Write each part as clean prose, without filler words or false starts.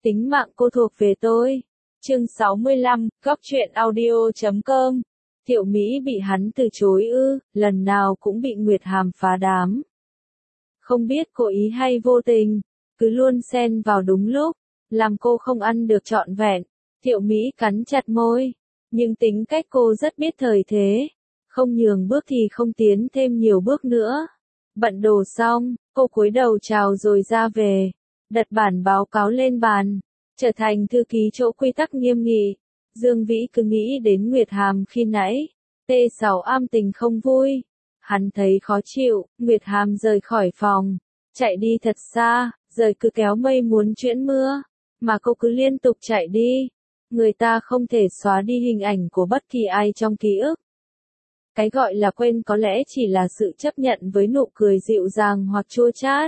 Tính mạng cô thuộc về tôi. Chương 65, góc truyện audio.com. Thiệu Mỹ bị hắn từ chối ư, lần nào cũng bị Nguyệt Hàm phá đám. Không biết cố ý hay vô tình, cứ luôn xen vào đúng lúc, làm cô không ăn được trọn vẹn. Thiệu Mỹ cắn chặt môi, nhưng tính cách cô rất biết thời thế, không nhường bước thì không tiến thêm nhiều bước nữa. Bận đồ xong, cô cúi đầu chào rồi ra về, đặt bản báo cáo lên bàn, trở thành thư ký chỗ quy tắc nghiêm nghị. Dương Vĩ cứ nghĩ đến Nguyệt Hàm khi nãy, T6 am tình không vui, hắn thấy khó chịu. Nguyệt Hàm rời khỏi phòng, chạy đi thật xa, rời cứ kéo mây muốn truyễn mưa, mà cô cứ liên tục chạy đi. Người ta không thể xóa đi hình ảnh của bất kỳ ai trong ký ức. Cái gọi là quên có lẽ chỉ là sự chấp nhận với nụ cười dịu dàng hoặc chua chát.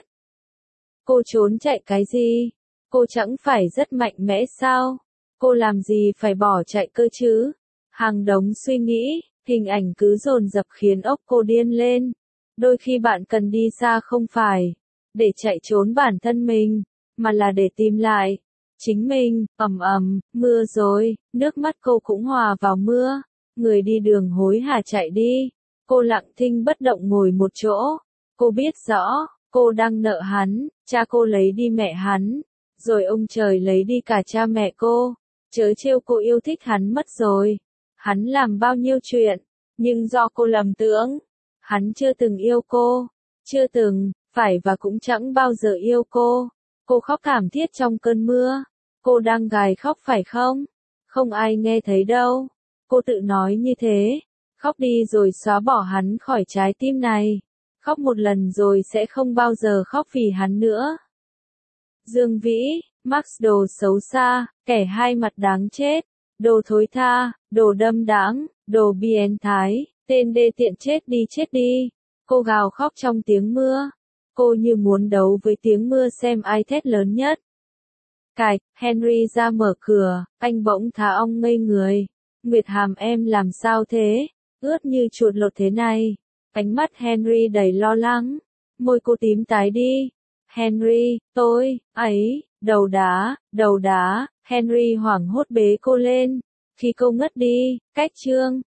Cô trốn chạy cái gì? Cô chẳng phải rất mạnh mẽ sao? Cô làm gì phải bỏ chạy cơ chứ? Hàng đống suy nghĩ, hình ảnh cứ dồn dập khiến óc cô điên lên. Đôi khi bạn cần đi xa không phải để chạy trốn bản thân mình, mà là để tìm lại chính mình. Mưa rồi, nước mắt cô cũng hòa vào mưa. Người đi đường hối hả chạy đi. Cô lặng thinh bất động ngồi một chỗ. Cô biết rõ, cô đang nợ hắn. Cha cô lấy đi mẹ hắn, rồi ông trời lấy đi cả cha mẹ cô. Chớ trêu cô yêu thích hắn mất rồi. Hắn làm bao nhiêu chuyện, nhưng do cô lầm tưởng. Hắn chưa từng yêu cô, chưa từng, phải và cũng chẳng bao giờ yêu cô. Cô khóc thảm thiết trong cơn mưa. Cô đang gài khóc phải không? Không ai nghe thấy đâu. Cô tự nói như thế. Khóc đi rồi xóa bỏ hắn khỏi trái tim này. Khóc một lần rồi sẽ không bao giờ khóc vì hắn nữa. Dương Vĩ, Max đồ xấu xa, kẻ hai mặt đáng chết, đồ thối tha, đồ đâm đãng, đồ biến thái, tên đê tiện chết đi. Cô gào khóc trong tiếng mưa. Cô như muốn đấu với tiếng mưa xem ai thét lớn nhất. Cạch, Henry ra mở cửa, anh bỗng thả ong ngây người. Nguyệt Hàm em làm sao thế? Ướt như chuột lột thế này. Ánh mắt Henry đầy lo lắng. Môi cô tím tái đi. Henry, đầu đá. Henry hoảng hốt bế cô lên. Khi cô ngất đi, cách chương.